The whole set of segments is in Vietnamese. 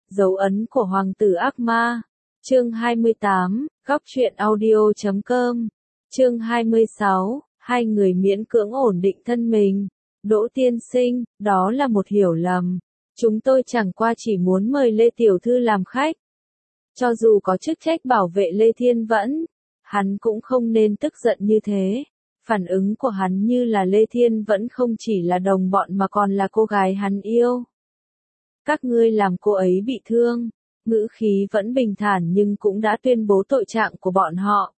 Dấu ấn của hoàng tử ác ma. Chương 28, góc truyện audio.com. Chương 26, hai người miễn cưỡng ổn định thân mình. Đỗ tiên sinh, đó là một hiểu lầm. Chúng tôi chẳng qua chỉ muốn mời Lê Tiểu Thư làm khách. Cho dù có chức trách bảo vệ Lê Thiên Vẫn, hắn cũng không nên tức giận như thế. Phản ứng của hắn như là Lê Thiên Vẫn không chỉ là đồng bọn mà còn là cô gái hắn yêu. Các ngươi làm cô ấy bị thương, ngữ khí vẫn bình thản nhưng cũng đã tuyên bố tội trạng của bọn họ.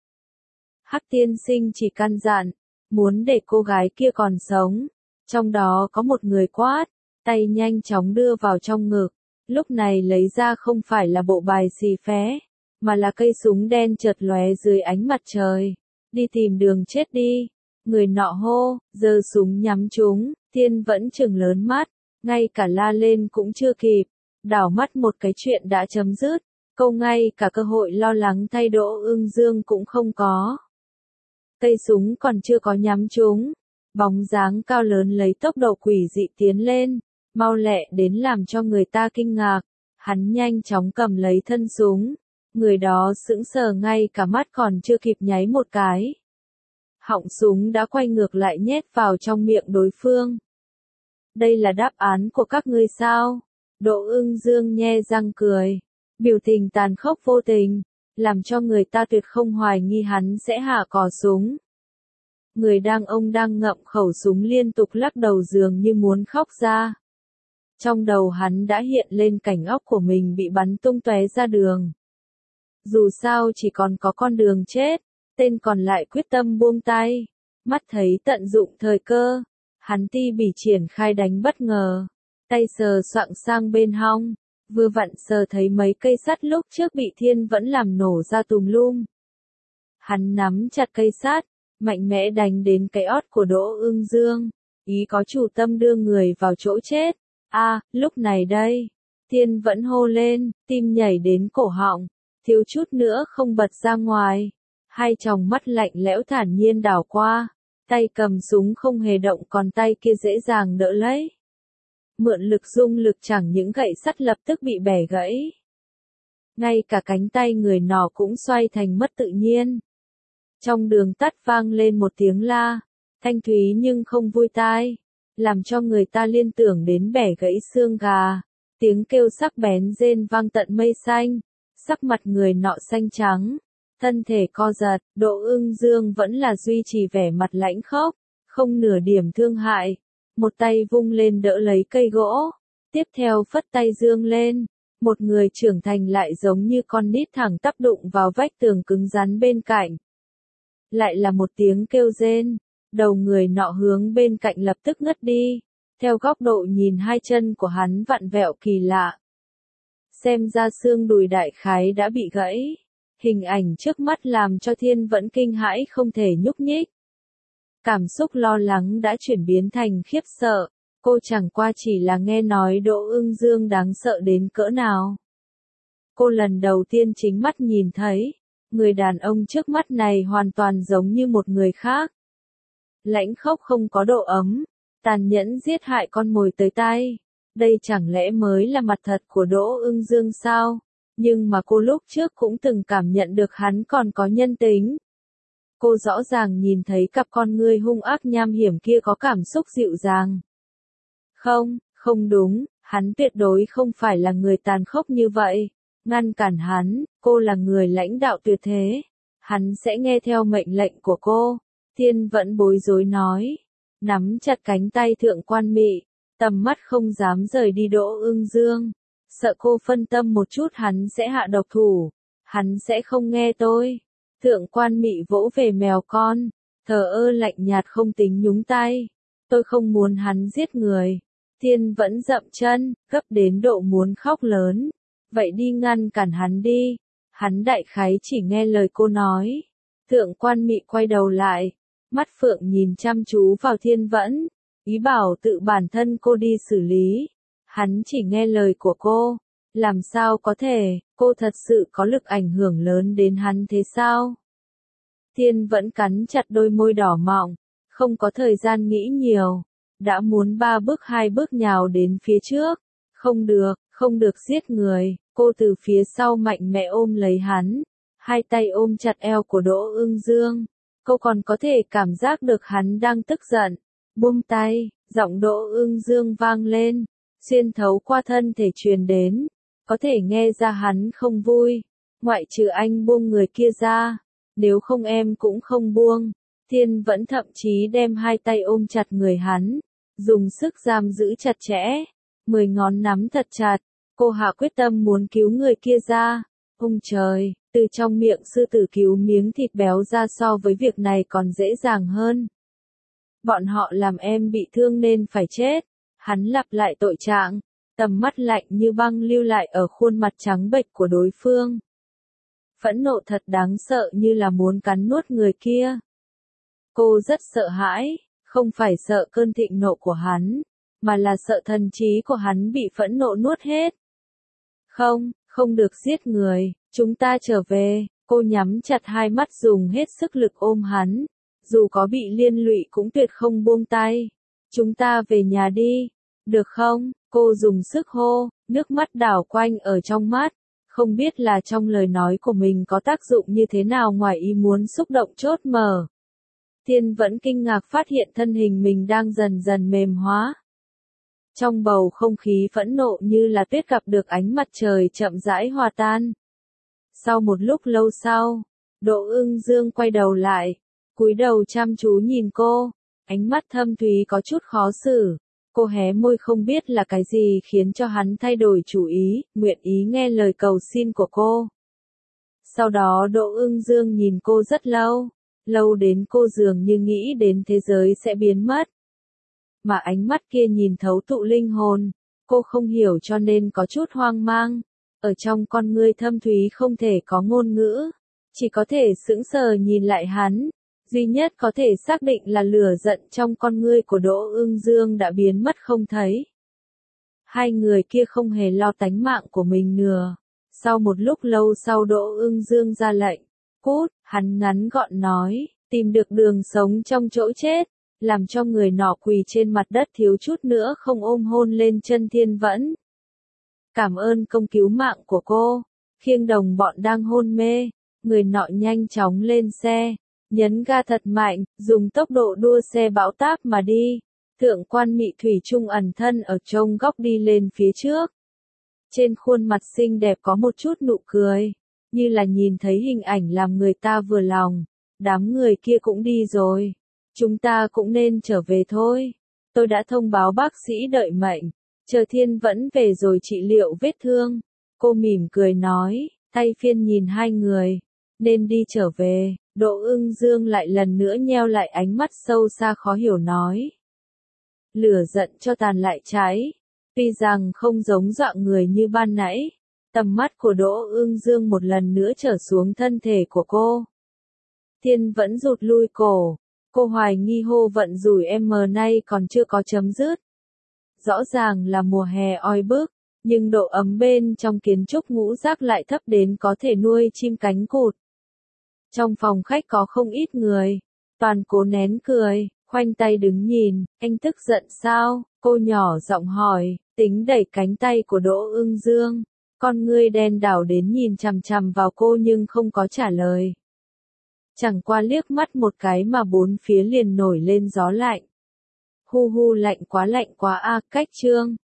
Hắc tiên sinh chỉ căn dặn, muốn để cô gái kia còn sống. Trong đó có một người quát, tay nhanh chóng đưa vào trong ngực. Lúc này lấy ra không phải là bộ bài xì phé, mà là cây súng đen chợt lóe dưới ánh mặt trời. Đi tìm đường chết đi. Người nọ hô, giơ súng nhắm chúng, Thiên Vẫn trừng lớn mắt, ngay cả la lên cũng chưa kịp. Đảo mắt một cái chuyện đã chấm dứt, câu ngay cả cơ hội lo lắng thay Đỗ Ưng Dương cũng không có. Cây súng còn chưa có nhắm chúng, bóng dáng cao lớn lấy tốc độ quỷ dị tiến lên, mau lẹ đến làm cho người ta kinh ngạc. Hắn nhanh chóng cầm lấy thân súng, người đó sững sờ ngay cả mắt còn chưa kịp nháy một cái. Họng súng đã quay ngược lại nhét vào trong miệng đối phương. Đây là đáp án của các ngươi sao? Đỗ Ưng Dương nhe răng cười, biểu tình tàn khốc vô tình, làm cho người ta tuyệt không hoài nghi hắn sẽ hạ cò súng. Người ông đang ngậm khẩu súng liên tục lắc đầu dường như muốn khóc ra. Trong đầu hắn đã hiện lên cảnh óc của mình bị bắn tung tóe ra đường. Dù sao chỉ còn có con đường chết, tên còn lại quyết tâm buông tay. Mắt thấy tận dụng thời cơ, hắn ti bỉ triển khai đánh bất ngờ. Tay sờ soạng sang bên hông, vừa vặn sờ thấy mấy cây sắt lúc trước bị Thiên Vẫn làm nổ ra tùm lum. Hắn nắm chặt cây sắt, mạnh mẽ đánh đến cái ót của Đỗ Ưng Dương, ý có chủ tâm đưa người vào chỗ chết. Lúc này đây, Thiên Vẫn hô lên, tim nhảy đến cổ họng, thiếu chút nữa không bật ra ngoài. Hai tròng mắt lạnh lẽo thản nhiên đảo qua, tay cầm súng không hề động còn tay kia dễ dàng đỡ lấy. Mượn lực dung lực chẳng những gậy sắt lập tức bị bẻ gãy. Ngay cả cánh tay người nọ cũng xoay thành mất tự nhiên. Trong đường tắt vang lên một tiếng la, thanh thúy nhưng không vui tai, làm cho người ta liên tưởng đến bẻ gãy xương gà. Tiếng kêu sắc bén rên vang tận mây xanh, sắc mặt người nọ xanh trắng, thân thể co giật. Đỗ Ưng Dương vẫn là duy trì vẻ mặt lãnh khốc, không nửa điểm thương hại. Một tay vung lên đỡ lấy cây gỗ, tiếp theo phất tay dương lên, một người trưởng thành lại giống như con nít thẳng tắp đụng vào vách tường cứng rắn bên cạnh. Lại là một tiếng kêu rên, đầu người nọ hướng bên cạnh lập tức ngất đi, theo góc độ nhìn hai chân của hắn vặn vẹo kỳ lạ. Xem ra xương đùi đại khái đã bị gãy, hình ảnh trước mắt làm cho Thiên Vẫn kinh hãi không thể nhúc nhích. Cảm xúc lo lắng đã chuyển biến thành khiếp sợ, cô chẳng qua chỉ là nghe nói Đỗ Ưng Dương đáng sợ đến cỡ nào. Cô lần đầu tiên chính mắt nhìn thấy, người đàn ông trước mắt này hoàn toàn giống như một người khác. Lãnh khốc không có độ ấm, tàn nhẫn giết hại con mồi tới tay. Đây chẳng lẽ mới là mặt thật của Đỗ Ưng Dương sao? Nhưng mà cô lúc trước cũng từng cảm nhận được hắn còn có nhân tính. Cô rõ ràng nhìn thấy cặp con ngươi hung ác nham hiểm kia có cảm xúc dịu dàng. Không đúng, hắn tuyệt đối không phải là người tàn khốc như vậy. Ngăn cản hắn, cô là người lãnh đạo tuyệt thế. Hắn sẽ nghe theo mệnh lệnh của cô. Thiên Vẫn bối rối nói. Nắm chặt cánh tay Thượng Quan Mị, tầm mắt không dám rời đi Đỗ Ưng Dương. Sợ cô phân tâm một chút hắn sẽ hạ độc thủ. Hắn sẽ không nghe tôi. Thượng Quan Mị vỗ về mèo con, thờ ơ lạnh nhạt không tính nhúng tay. Tôi không muốn hắn giết người. Thiên Vẫn dậm chân, gấp đến độ muốn khóc lớn. Vậy đi ngăn cản hắn đi. Hắn đại khái chỉ nghe lời cô nói. Thượng Quan Mị quay đầu lại, mắt phượng nhìn chăm chú vào Thiên Vẫn, ý bảo tự bản thân cô đi xử lý. Hắn chỉ nghe lời của cô. Làm sao có thể, cô thật sự có lực ảnh hưởng lớn đến hắn thế sao? Thiên Vẫn cắn chặt đôi môi đỏ mọng, không có thời gian nghĩ nhiều, đã muốn 3 bước 2 bước nhào đến phía trước. Không được giết người, cô từ phía sau mạnh mẽ ôm lấy hắn, hai tay ôm chặt eo của Đỗ Ưng Dương. Cô còn có thể cảm giác được hắn đang tức giận. Buông tay, giọng Đỗ Ưng Dương vang lên, xuyên thấu qua thân thể truyền đến, có thể nghe ra hắn không vui. Ngoại trừ anh buông người kia ra, nếu không em cũng không buông. Thiên vẫn thậm chí đem hai tay ôm chặt người hắn, dùng sức giam giữ chặt chẽ, 10 ngón nắm thật chặt. Cô hạ quyết tâm muốn cứu người kia ra. Ông trời, từ trong miệng sư tử cứu miếng thịt béo ra so với việc này còn dễ dàng hơn. Bọn họ làm em bị thương nên phải chết. Hắn lặp lại tội trạng, tầm mắt lạnh như băng lưu lại ở khuôn mặt trắng bệch của đối phương. Phẫn nộ thật đáng sợ như là muốn cắn nuốt người kia. Cô rất sợ hãi, không phải sợ cơn thịnh nộ của hắn, mà là sợ thần trí của hắn bị phẫn nộ nuốt hết. Không, không được giết người, chúng ta trở về. Cô nhắm chặt hai mắt dùng hết sức lực ôm hắn, dù có bị liên lụy cũng tuyệt không buông tay. Chúng ta về nhà đi, được không? Cô dùng sức hô, nước mắt đảo quanh ở trong mắt, không biết là trong lời nói của mình có tác dụng như thế nào ngoài ý muốn xúc động chốt mở. Thiên vẫn kinh ngạc phát hiện thân hình mình đang dần dần mềm hóa. Trong bầu không khí phẫn nộ như là tuyết gặp được ánh mặt trời chậm rãi hòa tan. Sau một lúc lâu sau, Đỗ Ưng Dương quay đầu lại, cúi đầu chăm chú nhìn cô, ánh mắt thâm thúy có chút khó xử. Cô hé môi không biết là cái gì khiến cho hắn thay đổi chủ ý, nguyện ý nghe lời cầu xin của cô. Sau đó Đỗ Ưng Dương nhìn cô rất lâu, lâu đến cô dường như nghĩ đến thế giới sẽ biến mất. Mà ánh mắt kia nhìn thấu tụ linh hồn, cô không hiểu cho nên có chút hoang mang. Ở trong con ngươi thâm thúy không thể có ngôn ngữ, chỉ có thể sững sờ nhìn lại hắn. Duy nhất có thể xác định là lửa giận trong con ngươi của Đỗ Ưng Dương đã biến mất không thấy. Hai người kia không hề lo tánh mạng của mình nữa. Sau một lúc lâu sau Đỗ Ưng Dương ra lệnh, cút, hắn ngắn gọn nói, tìm được đường sống trong chỗ chết, làm cho người nọ quỳ trên mặt đất thiếu chút nữa không ôm hôn lên chân Thiên Vẫn. Cảm ơn công cứu mạng của cô. Khiêng đồng bọn đang hôn mê, người nọ nhanh chóng lên xe, nhấn ga thật mạnh, dùng tốc độ đua xe bão táp mà đi. Thượng quan Mị thủy chung ẩn thân ở trong góc đi lên phía trước. Trên khuôn mặt xinh đẹp có một chút nụ cười, như là nhìn thấy hình ảnh làm người ta vừa lòng. Đám người kia cũng đi rồi, chúng ta cũng nên trở về thôi. Tôi đã thông báo bác sĩ đợi mệnh, chờ Thiên Vẫn về rồi trị liệu vết thương. Cô mỉm cười nói, thay phiên nhìn hai người, nên đi trở về. Đỗ Ưng Dương lại lần nữa nheo lại ánh mắt sâu xa khó hiểu nói. Lửa giận cho tàn lại cháy, tuy rằng không giống dọa người như ban nãy. Tầm mắt của Đỗ Ưng Dương một lần nữa trở xuống thân thể của cô. Thiên Vẫn rụt lui cổ, cô hoài nghi hô vận rủi em nay còn chưa có chấm dứt. Rõ ràng là mùa hè oi bức, nhưng độ ấm bên trong kiến trúc ngũ giác lại thấp đến có thể nuôi chim cánh cụt. Trong phòng khách có không ít người, toàn cố nén cười, khoanh tay đứng nhìn. Anh tức giận sao? Cô nhỏ giọng hỏi, tính đẩy cánh tay của Đỗ Ưng Dương. Con ngươi đen đảo đến nhìn chằm chằm vào cô nhưng không có trả lời. Chẳng qua liếc mắt một cái mà bốn phía liền nổi lên gió lạnh. Hu hu lạnh quá a, cách chương.